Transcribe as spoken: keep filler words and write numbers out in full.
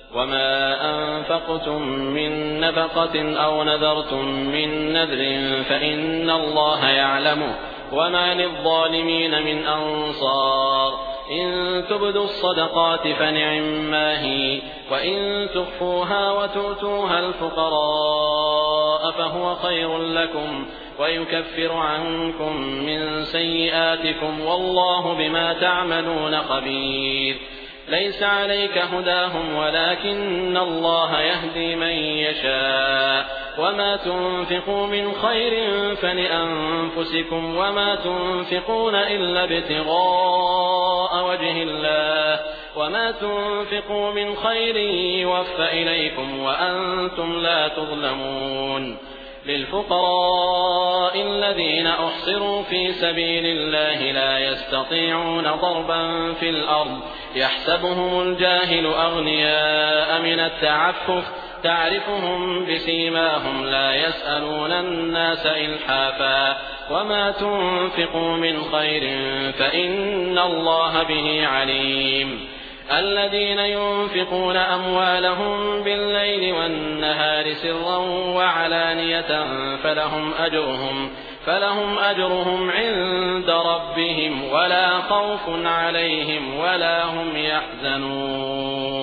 وما أنفقتم من نفقة أو نذرتم من نذر فإن الله يعلمه وما للظالمين من أنصار إن تبدوا الصدقات فنعما هي وإن تخفوها وتؤتوها الفقراء فهو خير لكم ويكفر عنكم من سيئاتكم والله بما تعملون خبير ليس عليك هداهم ولكن الله يهدي من يشاء وما تنفقوا من خير فلأنفسكم وما تنفقون إلا ابتغاء وجه الله وما تنفقوا من خير يوفى إليكم وأنتم لا تظلمون للفقراء الذين أحصروا في سبيل الله لا يستطيعون ضربا في الأرض يحسبهم الجاهل أغنياء من التعفف تعرفهم بسيماهم لا يسألون الناس إلحافا وما تنفقوا من خير فإن الله به عليم الذين ينفقون أموالهم بالليل والنهار سرا وعلانية فلهم أجرهم فلهم أجرهم عند ربهم ولا خوف عليهم ولا هم يحزنون.